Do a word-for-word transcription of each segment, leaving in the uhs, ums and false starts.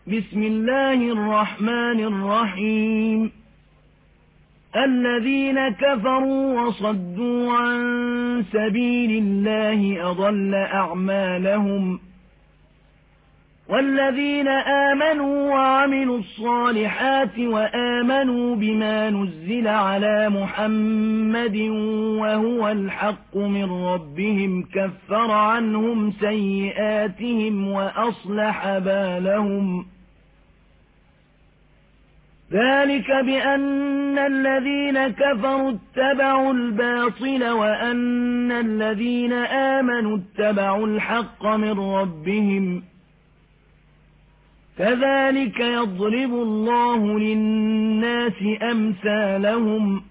بسم الله الرحمن الرحيم الذين كفروا وصدوا عن سبيل الله أضل أعمالهم والذين آمنوا وعملوا الصالحات وآمنوا بما نزل على محمد وهو الحق من ربهم كفر عنهم سيئاتهم وأصلح بالهم ذلك بأن الذين كفروا اتبعوا الباطل وأن الذين آمنوا اتبعوا الحق من ربهم كذلك يضرب الله للناس أمثالهم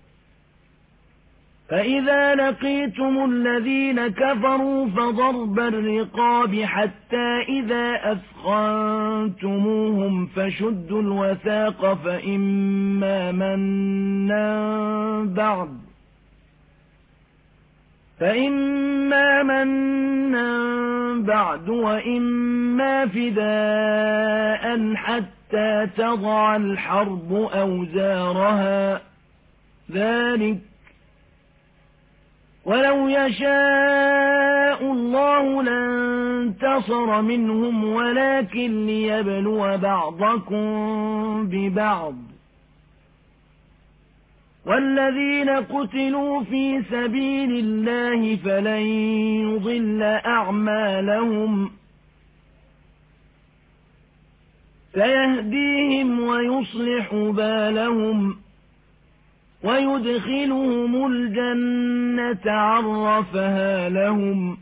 فإذا لقيتم الذين كفروا فضرب الرقاب حتى إذا أثخنتموهم فشدوا الوثاق فإما منا بعد فإما منا بعد وإما فداء حتى تضع الحرب أوزارها ذلك ولو يشاء الله لانتصر منهم ولكن ليبلو بعضكم ببعض والذين قتلوا في سبيل الله فلن يضل أعمالهم سيهديهم ويصلح بالهم ويدخلهم الجنة عرفها لهم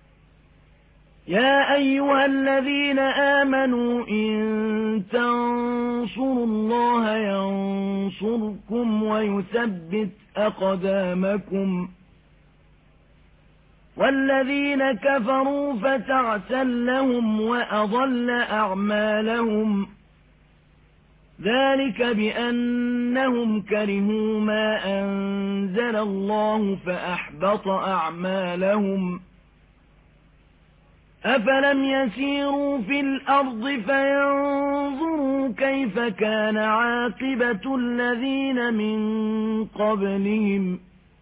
يا أيها الذين آمنوا إن تنصروا الله ينصركم ويثبت أقدامكم والذين كفروا فتعسا لهم وأضل أعمالهم ذلك بأنهم كرهوا ما أنزل الله فأحبط أعمالهم أفلم يسيروا في الأرض فينظروا كيف كان عاقبة الذين من قبلهم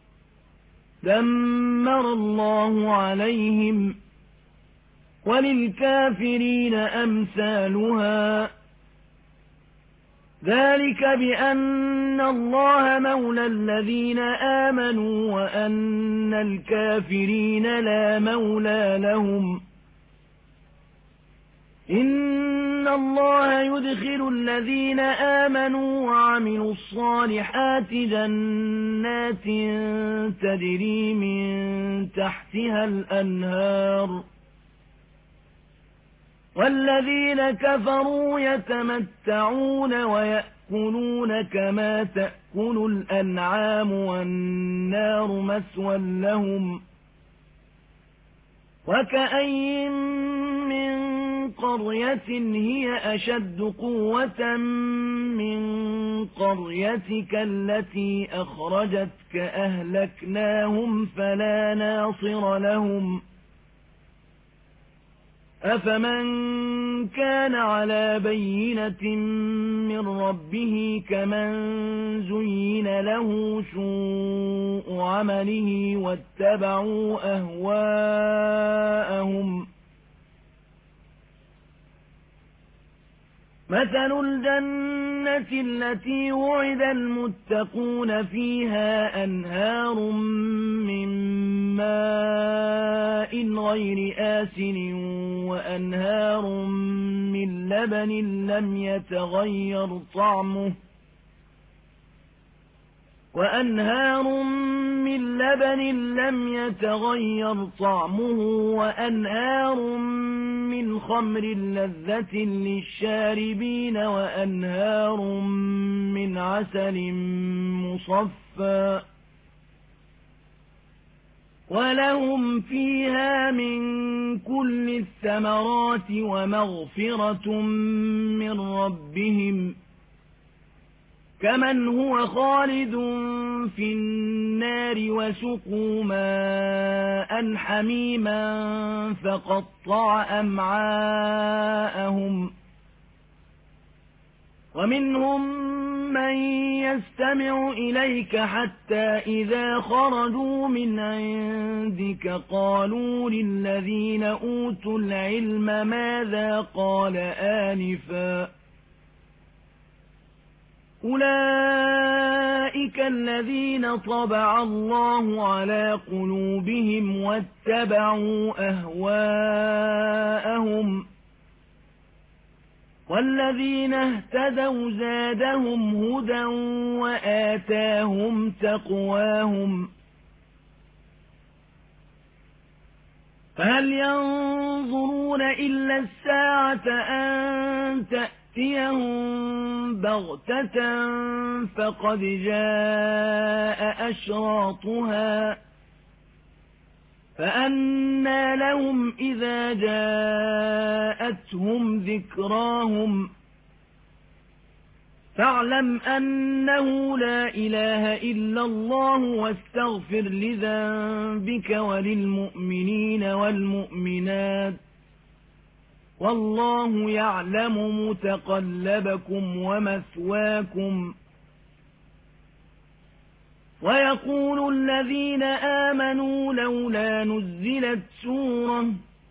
دمر الله عليهم وللكافرين أمثالها ذلك بأن الله مولى الذين آمنوا وأن الكافرين لا مولى لهم إن الله يدخل الذين آمنوا وعملوا الصالحات جنات تجري من تحتها الأنهار والذين كفروا يتمتعون ويأكلون كما تأكل الأنعام والنار مثوى لهم وكأين من قرية هي أشد قوة من قريتك التي أخرجتك أهلكناهم فلا ناصر لهم أفمن كان على بينة من ربه كمن زين له سوء عمله واتبعوا أهواءهم مثل الجنة التي وعد المتقون فيها أنهار من ماء غير آسن وأنهار من لبن لم يتغير طعمه وأنهار من لبن لم يتغير طعمه وأنهار من خمر لذة للشاربين وأنهار من عسل مصفى ولهم فيها من كل الثمرات ومغفرة من ربهم كمن هو خالد في النار وسقوا ماء حميما فقطع أمعاءهم ومنهم من يستمع إليك حتى إذا خرجوا من عندك قالوا للذين أوتوا العلم ماذا قال آنفا أولئك الذين طبع الله على قلوبهم واتبعوا أهواءهم والذين اهتدوا زادهم هدى وآتاهم تقواهم فهل ينظرون إلا الساعة أن تأتيهم بغتة فقد جاء أشراطها فأنى لهم إذا جاءتهم ذكراهم فاعلم أنه لا إله إلا الله واستغفر لذنبك وللمؤمنين والمؤمنات والله يعلم متقلبكم ومثواكم ويقول الذين آمنوا لولا نزلت سورة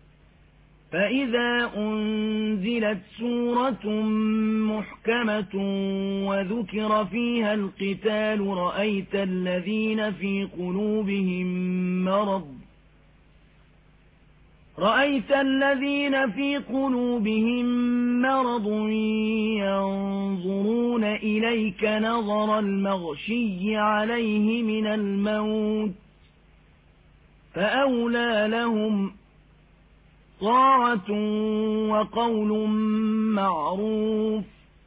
فإذا أنزلت سورة محكمة وذكر فيها القتال رأيت الذين في قلوبهم مرض رأيت الذين في قلوبهم مرض ينظرون إليك نظر المغشي عليه من الموت فأولى لهم طاعة وقول معروف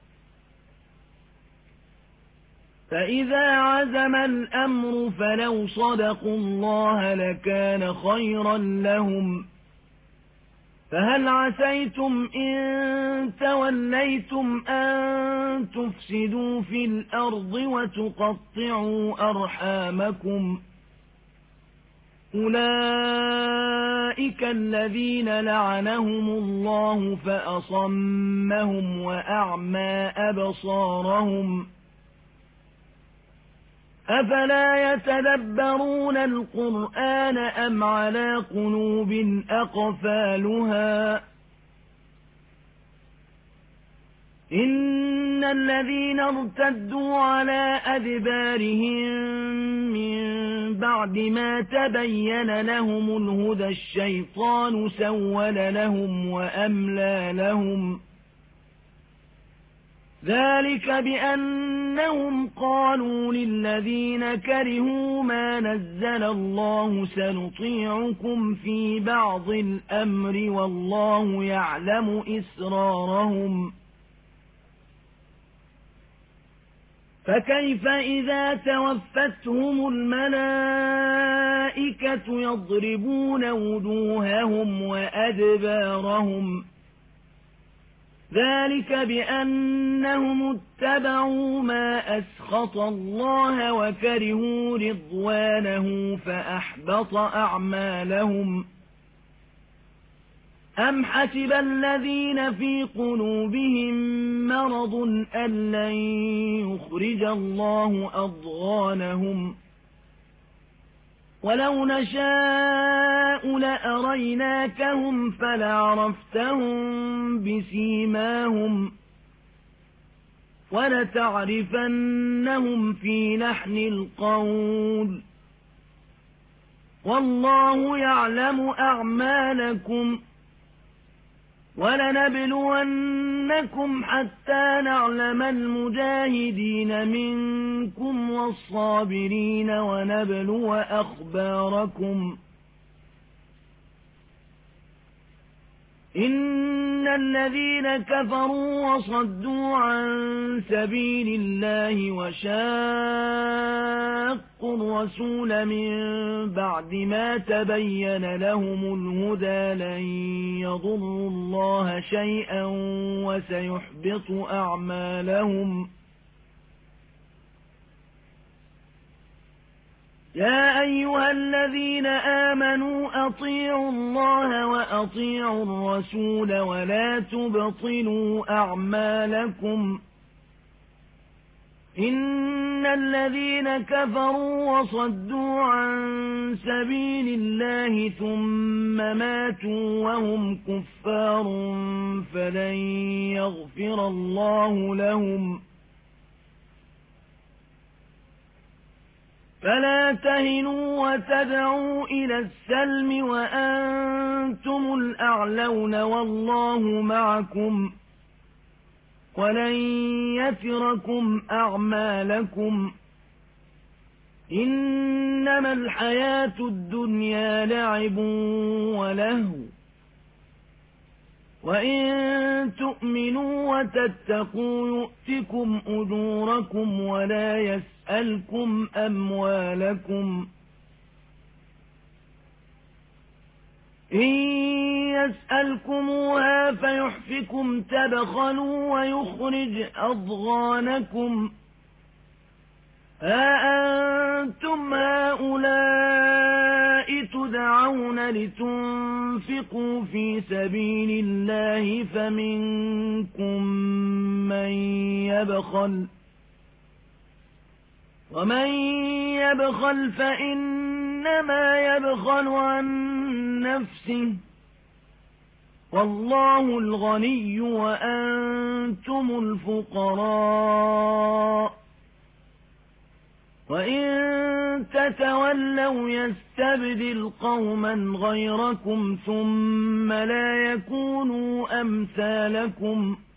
فإذا عزم الأمر فلو صدقوا الله لكان خيرا لهم فهل عسيتم إن توليتم أن تفسدوا في الأرض وتقطعوا أرحامكم أولئك الذين لعنهم الله فأصمهم وأعمى أبصارهم أفلا يتدبرون القرآن أم على قلوب أقفالها إن الذين ارتدوا على أدبارهم من بعد ما تبين لهم الهدى الشيطان سول لهم وأملى لهم ذلك بأنهم قالوا للذين كرهوا ما نزل الله سنطيعكم في بعض الأمر والله يعلم إسرارهم فكيف إذا توفتهم الملائكة يضربون وجوههم وأدبارهم ذلك بأنهم اتبعوا ما أسخط الله وكرهوا رضوانه فأحبط أعمالهم أم حسب الذين في قلوبهم مرض أن لن يخرج الله أضغانهم ولو نشاء لأريناكهم فلعرفتهم بسيماهم ولتعرفنهم في لحن القول والله يعلم أعمالكم ولنبلونكم حتى نعلم المجاهدين منكم والصابرين ونبلو أخباركم إن الذين كفروا وصدوا عن سبيل الله وشاقوا الرسول من بعد ما تبين لهم الهدى لن يضروا الله شيئا وسيحبط أعمالهم يا أيها الذين آمنوا أطيعوا الله وأطيعوا الرسول ولا تبطلوا أعمالكم إن الذين كفروا وصدوا عن سبيل الله ثم ماتوا وهم كفار فلن يغفر الله لهم فلا تهنوا وتدعوا إلى السلم وأنتم الأعلون والله معكم ولن يتركم أعمالكم إنما الحياة الدنيا لعب ولهو وإن تؤمنوا وتتقوا يؤتكم أجوركم ولا يسألكم أموالكم إن يسألكموها فيحفكم تبخلوا ويخرج أضغانكم ها أنتم هؤلاء تدعون لتنفقوا في سبيل الله فمنكم من يبخل ومن يبخل فإنما يبخل عن نفسه والله الغني وأنتم الفقراء وإن تتولوا يستبدل قوما غيركم ثم لا يكونوا أمثالكم